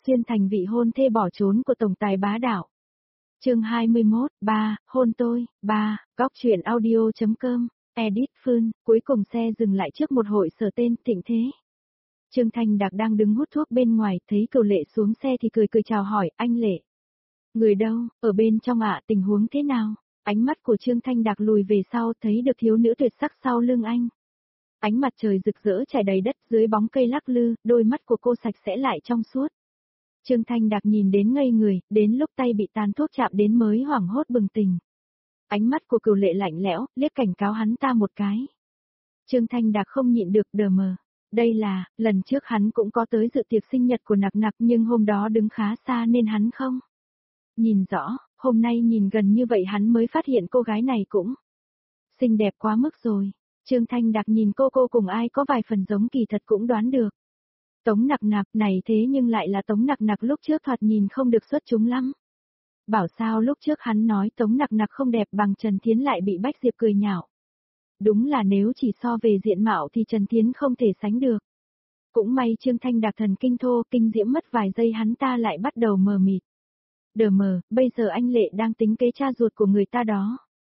xuyên thành vị hôn thê bỏ trốn của tổng tài bá đạo. Chương 21, 3, hôn tôi, 3, góc truyện audio.com, edit Phương, cuối cùng xe dừng lại trước một hội sở tên Thịnh Thế. Trương Thanh Đạc đang đứng hút thuốc bên ngoài, thấy Cửu Lệ xuống xe thì cười chào hỏi, anh Lệ. Người đâu, ở bên trong ạ, tình huống thế nào? Ánh mắt của Trương Thanh Đạc lùi về sau, thấy được thiếu nữ tuyệt sắc sau lưng anh. Ánh mặt trời rực rỡ trải đầy đất, dưới bóng cây lắc lư, đôi mắt của cô sạch sẽ lại trong suốt. Trương Thanh Đạc nhìn đến ngây người, đến lúc tay bị tàn thuốc chạm đến mới hoảng hốt bừng tỉnh. Ánh mắt của Cửu Lệ lạnh lẽo, liếc cảnh cáo hắn ta một cái. Trương Thanh Đạc không nhịn được đờ mờ. Đây là, lần trước hắn cũng có tới dự tiệc sinh nhật của Nặc Nặc nhưng hôm đó đứng khá xa nên hắn không nhìn rõ, hôm nay nhìn gần như vậy hắn mới phát hiện cô gái này cũng xinh đẹp quá mức rồi. Trương Thanh Đạc nhìn cô cùng ai có vài phần giống kỳ thật cũng đoán được. Tống Nặc Nặc này thế nhưng lại là Tống Nặc Nặc lúc trước thoạt nhìn không được xuất chúng lắm. Bảo sao lúc trước hắn nói Tống Nặc Nặc không đẹp bằng Trần Thiến lại bị Bách Diệp cười nhạo. Đúng là nếu chỉ so về diện mạo thì Trần Thiến không thể sánh được. Cũng may Trương Thanh Đạc thần kinh thô, kinh diễm mất vài giây hắn ta lại bắt đầu mờ mịt. Đờ mờ, bây giờ anh Lệ đang tính kế cha ruột của người ta đó.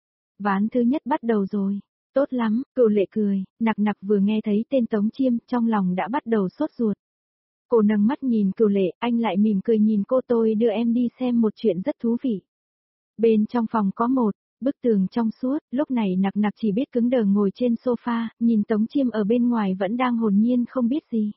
Ván thứ nhất bắt đầu rồi. Tốt lắm, Cửu Lệ cười, Nặc Nặc vừa nghe thấy tên Tống Chiêm, trong lòng đã bắt đầu sốt ruột. Cô nâng mắt nhìn Cửu Lệ, anh lại mỉm cười nhìn cô, tôi đưa em đi xem một chuyện rất thú vị. Bên trong phòng có một bức tường trong suốt, lúc này Nặc Nặc chỉ biết cứng đờ ngồi trên sofa, nhìn Tống Chiêm ở bên ngoài vẫn đang hồn nhiên không biết gì.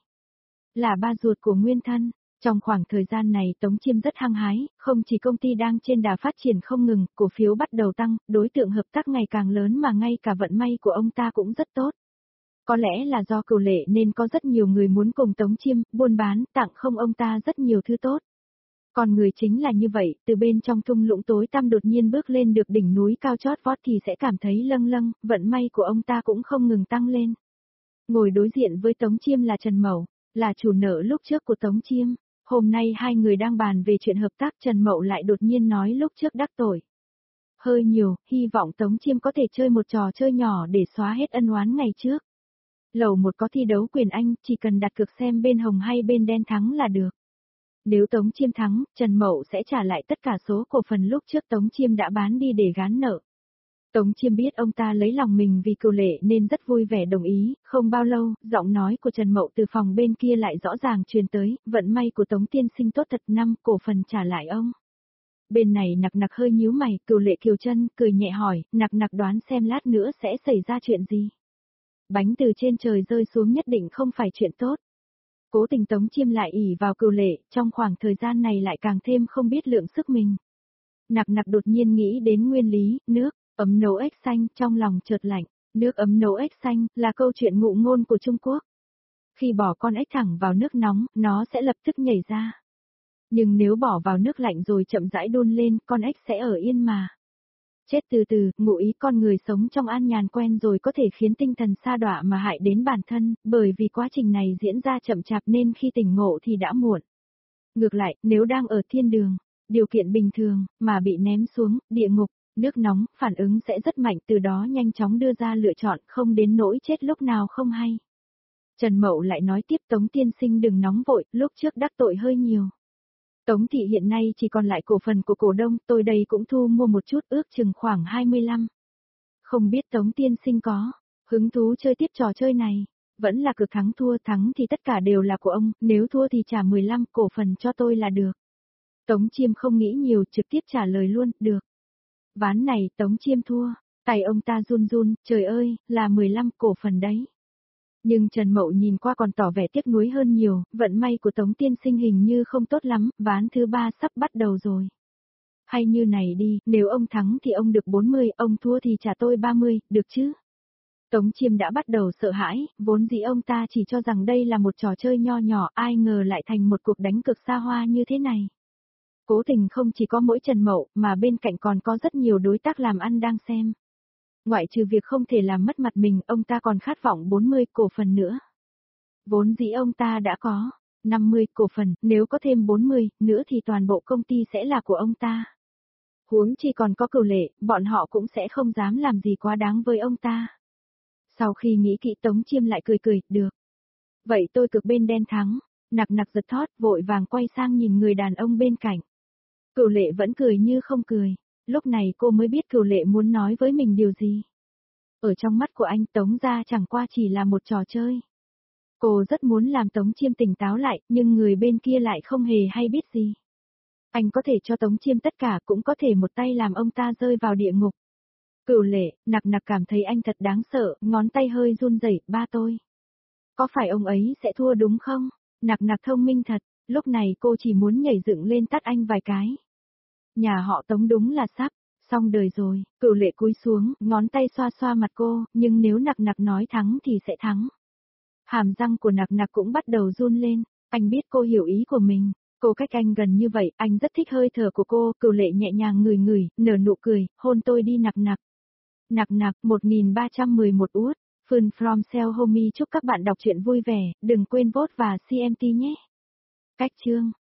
Là ba ruột của Nguyên Thân. Trong khoảng thời gian này Tống Chiêm rất hăng hái, không chỉ công ty đang trên đà phát triển không ngừng, cổ phiếu bắt đầu tăng, đối tượng hợp tác ngày càng lớn mà ngay cả vận may của ông ta cũng rất tốt. Có lẽ là do Cửu Lệ nên có rất nhiều người muốn cùng Tống Chiêm, buôn bán, tặng không ông ta rất nhiều thứ tốt. Còn người chính là như vậy, từ bên trong thung lũng tối tăm đột nhiên bước lên được đỉnh núi cao chót vót thì sẽ cảm thấy lâng lâng, vận may của ông ta cũng không ngừng tăng lên. Ngồi đối diện với Tống Chiêm là Trần Mậu, là chủ nợ lúc trước của Tống Chiêm. Hôm nay hai người đang bàn về chuyện hợp tác, Trần Mậu lại đột nhiên nói lúc trước đắc tội hơi nhiều, hy vọng Tống Chiêm có thể chơi một trò chơi nhỏ để xóa hết ân oán ngày trước. Lầu 1 có thi đấu quyền Anh, chỉ cần đặt cược xem bên hồng hay bên đen thắng là được. Nếu Tống Chiêm thắng, Trần Mậu sẽ trả lại tất cả số cổ phần lúc trước Tống Chiêm đã bán đi để gán nợ. Tống Chiêm biết ông ta lấy lòng mình vì Cửu Lệ nên rất vui vẻ đồng ý, không bao lâu, giọng nói của Trần Mậu từ phòng bên kia lại rõ ràng truyền tới, vận may của Tống tiên sinh tốt thật, 5 cổ phần trả lại ông. Bên này Nặc Nặc hơi nhíu mày, Cửu Lệ kiều chân, cười nhẹ hỏi, Nặc Nặc đoán xem lát nữa sẽ xảy ra chuyện gì. Bánh từ trên trời rơi xuống nhất định không phải chuyện tốt. Cố tình Tống Chiêm lại ỷ vào Cửu Lệ, trong khoảng thời gian này lại càng thêm không biết lượng sức mình. Nặc Nặc đột nhiên nghĩ đến nguyên lý, nước ấm nấu ếch xanh, trong lòng chợt lạnh. Nước ấm nấu ếch xanh là câu chuyện ngụ ngôn của Trung Quốc. Khi bỏ con ếch thẳng vào nước nóng, nó sẽ lập tức nhảy ra. Nhưng nếu bỏ vào nước lạnh rồi chậm rãi đun lên, con ếch sẽ ở yên mà chết từ từ. Ngụ ý con người sống trong an nhàn quen rồi có thể khiến tinh thần sa đọa mà hại đến bản thân, bởi vì quá trình này diễn ra chậm chạp nên khi tỉnh ngộ thì đã muộn. Ngược lại, nếu đang ở thiên đường, điều kiện bình thường, mà bị ném xuống địa ngục, nước nóng, phản ứng sẽ rất mạnh, từ đó nhanh chóng đưa ra lựa chọn, không đến nỗi chết lúc nào không hay. Trần Mậu lại nói tiếp, Tống tiên sinh đừng nóng vội, lúc trước đắc tội hơi nhiều. Tống thị hiện nay chỉ còn lại cổ phần của cổ đông, tôi đây cũng thu mua một chút, ước chừng khoảng 25. Không biết Tống tiên sinh có hứng thú chơi tiếp trò chơi này, vẫn là cược thắng thắng thì tất cả đều là của ông, nếu thua thì trả 15 cổ phần cho tôi là được. Tống Chiêm không nghĩ nhiều, trực tiếp trả lời luôn, được. Ván này Tống Chiêm thua, tay ông ta run run, trời ơi, là 15 cổ phần đấy. Nhưng Trần Mậu nhìn qua còn tỏ vẻ tiếc nuối hơn nhiều, vận may của Tống tiên sinh hình như không tốt lắm, ván thứ 3 sắp bắt đầu rồi. Hay như này đi, nếu ông thắng thì ông được 40, ông thua thì trả tôi 30, được chứ? Tống Chiêm đã bắt đầu sợ hãi, vốn dĩ ông ta chỉ cho rằng đây là một trò chơi nho nhỏ, ai ngờ lại thành một cuộc đánh cược xa hoa như thế này. Cố tình không chỉ có mỗi Trần Mậu, mà bên cạnh còn có rất nhiều đối tác làm ăn đang xem. Ngoại trừ việc không thể làm mất mặt mình, ông ta còn khát vọng 40 cổ phần nữa. Vốn dĩ ông ta đã có 50 cổ phần, nếu có thêm 40 nữa thì toàn bộ công ty sẽ là của ông ta. Huống chi còn có Cửu Lệ, bọn họ cũng sẽ không dám làm gì quá đáng với ông ta. Sau khi nghĩ kỹ Tống Chiêm lại cười, được. Vậy tôi cược bên đen thắng. Nặc nặc giật thót, vội vàng quay sang nhìn người đàn ông bên cạnh. Cửu Lệ vẫn cười như không cười. Lúc này cô mới biết Cửu Lệ muốn nói với mình điều gì. Ở trong mắt của anh Tống gia chẳng qua chỉ là một trò chơi. Cô rất muốn làm Tống Chiêm tỉnh táo lại, nhưng người bên kia lại không hề hay biết gì. Anh có thể cho Tống Chiêm tất cả, cũng có thể một tay làm ông ta rơi vào địa ngục. Cửu Lệ, nặc nặc cảm thấy anh thật đáng sợ, ngón tay hơi run rẩy, ba tôi. Có phải ông ấy sẽ thua đúng không? Nặc nặc thông minh thật, lúc này cô chỉ muốn nhảy dựng lên tát anh vài cái. Nhà họ Tống đúng là sắp, xong đời rồi. Cửu Lệ cúi xuống, ngón tay xoa xoa mặt cô, nhưng nếu nặc nặc nói thắng thì sẽ thắng. Hàm răng của nặc nặc cũng bắt đầu run lên, anh biết cô hiểu ý của mình. Cô cách anh gần như vậy, anh rất thích hơi thở của cô. Cửu Lệ nhẹ nhàng ngửi ngửi, nở nụ cười, hôn tôi đi nặc nặc. Nặc nặc, 1311 út. Fun from Sell Homie chúc các bạn đọc truyện vui vẻ, đừng quên vote và CMT nhé. Cách chương